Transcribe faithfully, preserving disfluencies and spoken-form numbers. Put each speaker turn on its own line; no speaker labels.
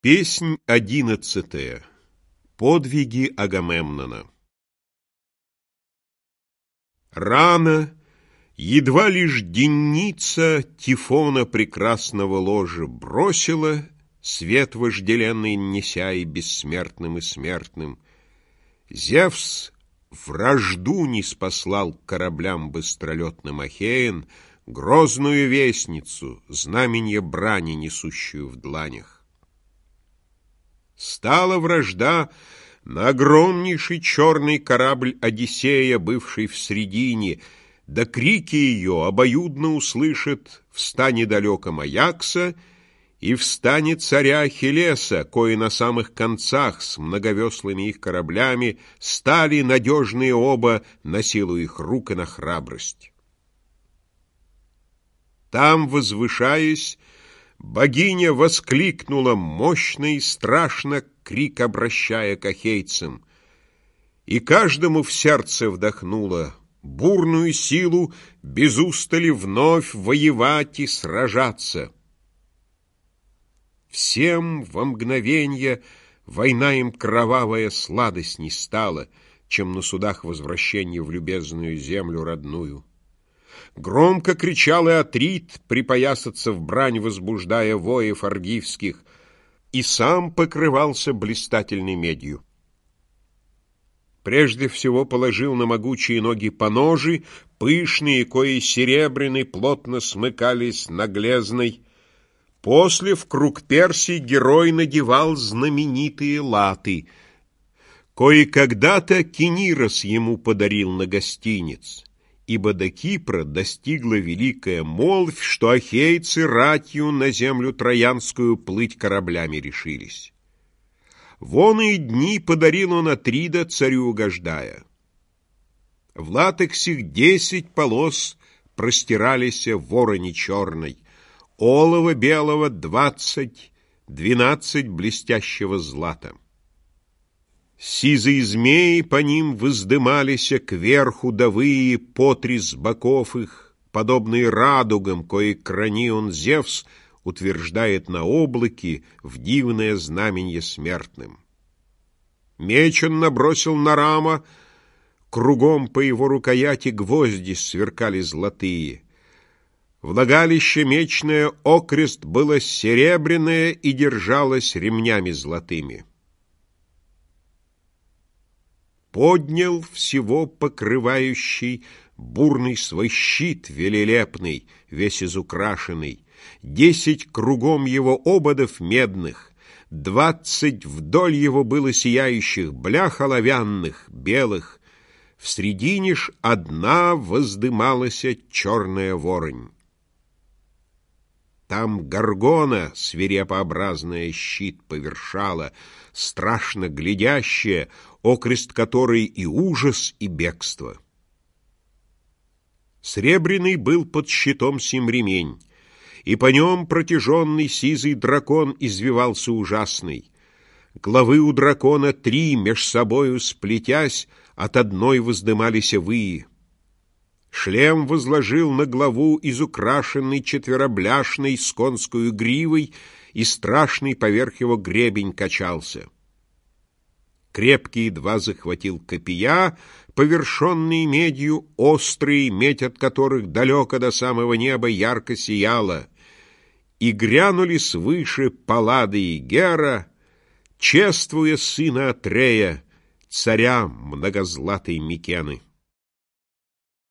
Песнь одиннадцатая. Подвиги Агамемнона. Рано, едва лишь денница Тифона прекрасного ложа бросила, свет вожделенный неся и бессмертным, и смертным, Зевс вражду ниспослал к кораблям быстролетным Ахеен грозную вестницу, знаменье брани, несущую в дланях. Стала вражда на огромнейший черный корабль Одиссея, бывший в средине, да крики ее обоюдно услышат в стане далеком Аякса и в стане царя Ахиллеса, кои на самых концах с многовеслыми их кораблями стали надежные оба на силу их рук и на храбрость. Там, возвышаясь, богиня воскликнула мощно и страшно, крик обращая к ахейцам, и каждому в сердце вдохнула бурную силу без устали вновь воевать и сражаться. Всем во мгновенье война им кровавая сладостней стала, чем на судах возвращение в любезную землю родную. Громко кричал и Атрит, припоясаться в брань возбуждая воев аргивских, и сам покрывался блистательной медью. Прежде всего положил на могучие ноги поножи, пышные, кои серебряной плотно смыкались на глезной. После в круг персий герой надевал знаменитые латы, кои когда-то Кинирос ему подарил на гостиниц. Ибо до Кипра достигла великая молвь, что ахейцы ратью на землю троянскую плыть кораблями решились. Вон и дни подарил он Атрида, царю угождая. В латексих десять полос простирались в вороне черной, олова белого двадцать, двенадцать блестящего злата. Сизые змеи по ним воздымалися кверху давые потри с боков их, подобные радугам, кои крани он Зевс утверждает на облаке в дивное знаменье смертным. Меч он набросил на рама, кругом по его рукояти гвозди сверкали золотые. Влагалище мечное окрест было серебряное и держалось ремнями золотыми. Поднял всего покрывающий бурный свой щит велелепный, весь изукрашенный, десять кругом его ободов медных, двадцать вдоль его было сияющих блях оловянных, белых, в средине ж одна воздымалася черная воронь. Там горгона, свирепообразная, щит повершала, страшно глядящая, окрест которой и ужас, и бегство. Сребряный был под щитом сим ремень, и по нем протяженный сизый дракон извивался ужасный. Главы у дракона три, меж собою сплетясь, от одной воздымались вые. Шлем возложил на главу изукрашенный четверобляшной с конскую гривой, и страшный поверх его гребень качался. Крепкие два захватил копья, повершенные медью, острые, медь от которых далеко до самого неба ярко сияла, и грянули свыше Паллада и Гера, чествуя сына Атрея, царя многозлатой Микены.